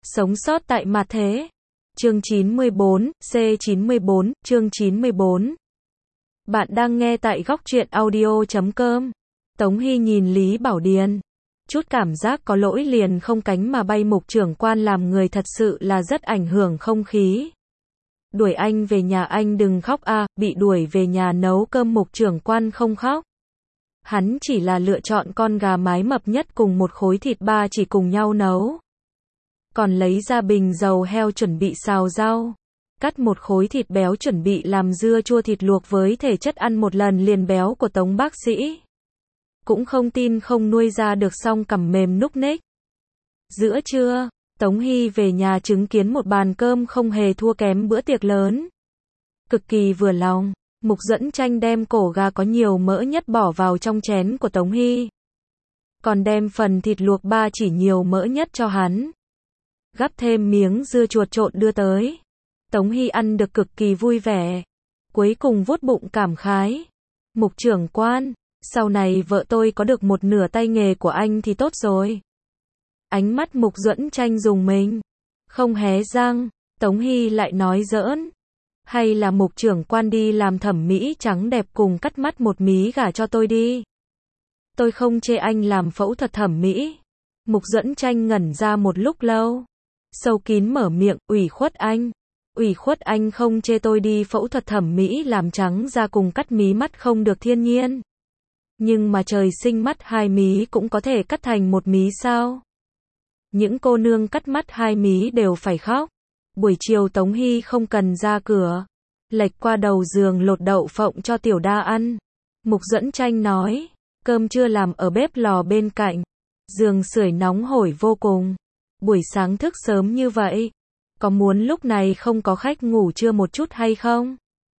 Sống sót tại mặt thế. Chương 94, C94, chương 94. Bạn đang nghe tại góc truyện audio.com. Tống Hy nhìn Lý Bảo Điền. Chút cảm giác có lỗi liền không cánh mà bay. Mục trưởng quan làm người thật sự là rất ảnh hưởng không khí. Đuổi anh về nhà, anh đừng khóc a. Bị đuổi về nhà nấu cơm. Mục trưởng quan không khóc. Hắn chỉ là lựa chọn con gà mái mập nhất cùng một khối thịt ba chỉ cùng nhau nấu. Còn lấy ra bình dầu heo chuẩn bị xào rau. Cắt một khối thịt béo chuẩn bị làm dưa chua thịt luộc với thể chất ăn một lần liền béo của Tống bác sĩ. Cũng không tin không nuôi ra được, xong cằm mềm núc ních. Giữa trưa, Tống Hy về nhà chứng kiến một bàn cơm không hề thua kém bữa tiệc lớn. Cực kỳ vừa lòng, Mục Dẫn Tranh đem cổ gà có nhiều mỡ nhất bỏ vào trong chén của Tống Hy. Còn đem phần thịt luộc ba chỉ nhiều mỡ nhất cho hắn. Gắp thêm miếng dưa chuột trộn đưa tới. Tống Hy ăn được cực kỳ vui vẻ. Cuối cùng vuốt bụng cảm khái. Mục trưởng quan, sau này vợ tôi có được một nửa tay nghề của anh thì tốt rồi. Ánh mắt Mục Dẫn Tranh dùng mình. Không hé răng, Tống Hy lại nói giỡn. Hay là mục trưởng quan đi làm thẩm mỹ trắng đẹp cùng cắt mắt một mí gả cho tôi đi. Tôi không chê anh làm phẫu thuật thẩm mỹ. Mục Dẫn Tranh ngẩn ra một lúc lâu. Sâu kín mở miệng, ủy khuất anh. Ủy khuất anh không chê tôi đi phẫu thuật thẩm mỹ làm trắng da cùng cắt mí mắt không được thiên nhiên. Nhưng mà trời sinh mắt hai mí cũng có thể cắt thành một mí sao? Những cô nương cắt mắt hai mí đều phải khóc. Buổi chiều Tống Hy không cần ra cửa. Lệch qua đầu giường lột đậu phộng cho Tiểu Đa ăn. Mục Dẫn Tranh nói, cơm trưa làm ở bếp lò bên cạnh. Giường sưởi nóng hổi vô cùng. Buổi sáng thức sớm như vậy, có muốn lúc này không có khách ngủ trưa một chút hay không?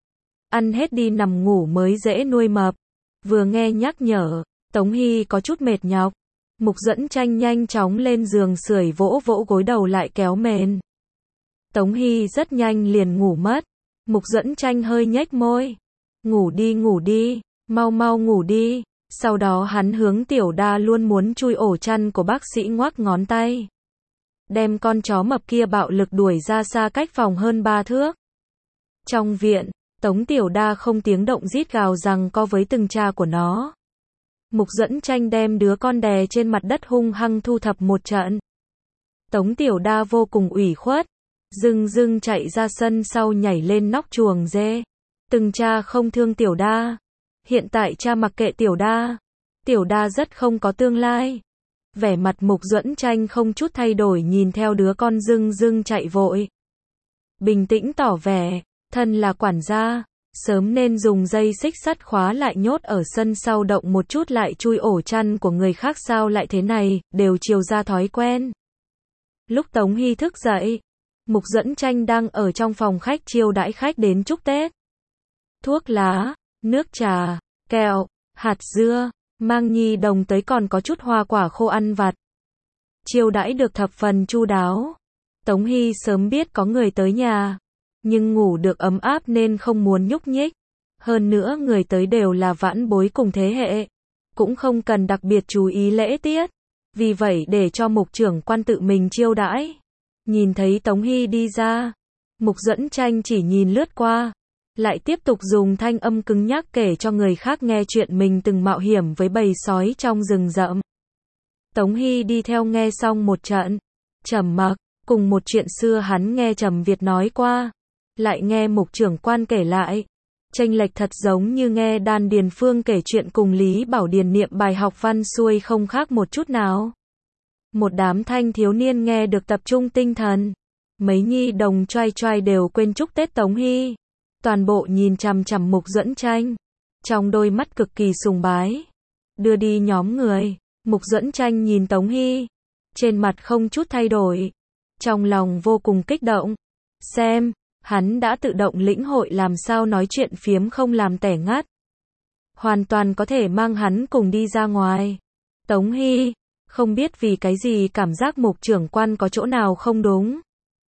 Ăn hết đi nằm ngủ mới dễ nuôi mập. Vừa nghe nhắc nhở, Tống Hy có chút mệt nhọc. Mục Dẫn Tranh nhanh chóng lên giường sưởi vỗ vỗ gối đầu lại kéo mền. Tống Hy rất nhanh liền ngủ mất. Mục Dẫn Tranh hơi nhếch môi. Ngủ đi, mau mau ngủ đi. Sau đó hắn hướng Tiểu Đa luôn muốn chui ổ chăn của bác sĩ ngoắc ngón tay. Đem con chó mập kia bạo lực đuổi ra xa cách phòng hơn 3 thước. Trong viện, Tống Tiểu Đa không tiếng động rít gào rằng co với từng cha của nó. Mục Dẫn Tranh đem đứa con đè trên mặt đất hung hăng thu thập một trận. Tống Tiểu Đa vô cùng ủy khuất. Dưng chạy ra sân sau nhảy lên nóc chuồng dê. Từng cha không thương Tiểu Đa. Hiện tại cha mặc kệ Tiểu Đa. Tiểu Đa rất không có tương lai. Vẻ mặt Mục Dẫn Tranh không chút thay đổi nhìn theo đứa con dưng chạy vội. Bình tĩnh tỏ vẻ, thân là quản gia, sớm nên dùng dây xích sắt khóa lại nhốt ở sân sau, động một chút lại chui ổ chăn của người khác, sao lại thế này, đều chiều ra thói quen. Lúc Tống Hy thức dậy, Mục Dẫn Tranh đang ở trong phòng khách chiêu đãi khách đến chúc Tết. Thuốc lá, nước trà, kẹo, hạt dưa, mang nhi đồng tới, còn có chút hoa quả khô ăn vặt. Chiêu đãi được thập phần chu đáo. Tống Hy sớm biết có người tới nhà, nhưng ngủ được ấm áp nên không muốn nhúc nhích. Hơn nữa người tới đều là vãn bối cùng thế hệ, cũng không cần đặc biệt chú ý lễ tiết. Vì vậy để cho mục trưởng quan tự mình chiêu đãi. Nhìn thấy Tống Hy đi ra, Mục Dẫn Tranh chỉ nhìn lướt qua, lại tiếp tục dùng thanh âm cứng nhắc kể cho người khác nghe chuyện mình từng mạo hiểm với bầy sói trong rừng rậm. Tống Hy đi theo nghe xong một trận, trầm mặc, cùng một chuyện xưa hắn nghe Trầm Việt nói qua, lại nghe mục trưởng quan kể lại. Chênh lệch thật giống như nghe Đan Điền Phương kể chuyện cùng Lý Bảo Điền niệm bài học văn xuôi không khác một chút nào. Một đám thanh thiếu niên nghe được tập trung tinh thần. Mấy nhi đồng choai đều quên chúc Tết Tống Hy. Toàn bộ nhìn chằm chằm Mục Dẫn Tranh, trong đôi mắt cực kỳ sùng bái. Đưa đi nhóm người, Mục Dẫn Tranh nhìn Tống Hy, trên mặt không chút thay đổi, trong lòng vô cùng kích động. Xem, hắn đã tự động lĩnh hội làm sao nói chuyện phiếm không làm tẻ ngắt. Hoàn toàn có thể mang hắn cùng đi ra ngoài. Tống Hy, không biết vì cái gì cảm giác mục trưởng quan có chỗ nào không đúng.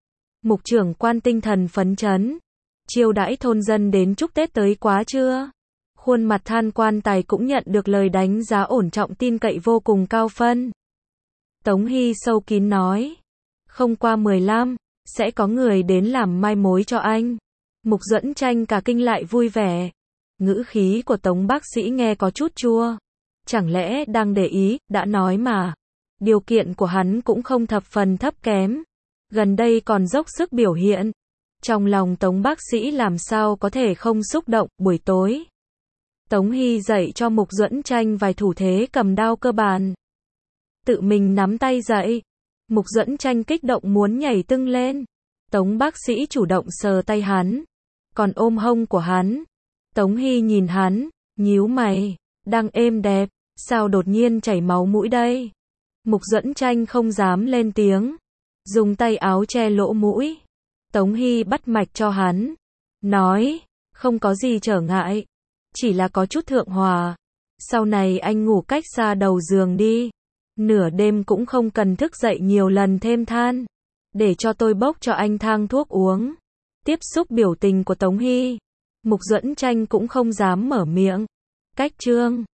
Mục trưởng quan tinh thần phấn chấn. Chiêu đãi thôn dân đến chúc Tết tới quá chưa? Khuôn mặt than quan tài cũng nhận được lời đánh giá ổn trọng tin cậy vô cùng cao phân. Tống Hy sâu kín nói. không qua 15, sẽ có người đến làm mai mối cho anh. Mục Duẫn Tranh cả kinh lại vui vẻ. Ngữ khí của Tống bác sĩ nghe có chút chua. Chẳng lẽ đang để ý, đã nói mà. Điều kiện của hắn cũng không thập phần thấp kém. Gần đây còn dốc sức biểu hiện. Trong lòng Tống bác sĩ làm sao có thể không xúc động. Buổi tối, Tống Hy dạy cho Mục Duẫn Tranh vài thủ thế cầm đao cơ bản. Tự mình nắm tay dậy. Mục Duẫn Tranh kích động muốn nhảy tưng lên. Tống bác sĩ chủ động sờ tay hắn, còn ôm hông của hắn. Tống Hy nhìn hắn, nhíu mày, đang êm đẹp, sao đột nhiên chảy máu mũi đây? Mục Duẫn Tranh không dám lên tiếng, dùng tay áo che lỗ mũi. Tống Hy bắt mạch cho hắn, nói, không có gì trở ngại, chỉ là có chút thượng hòa. Sau này anh ngủ cách xa đầu giường đi, nửa đêm cũng không cần thức dậy nhiều lần thêm than. Để cho tôi bốc cho anh thang thuốc uống. Tiếp xúc biểu tình của Tống Hy, Mục Duẫn Tranh cũng không dám mở miệng. Cách chương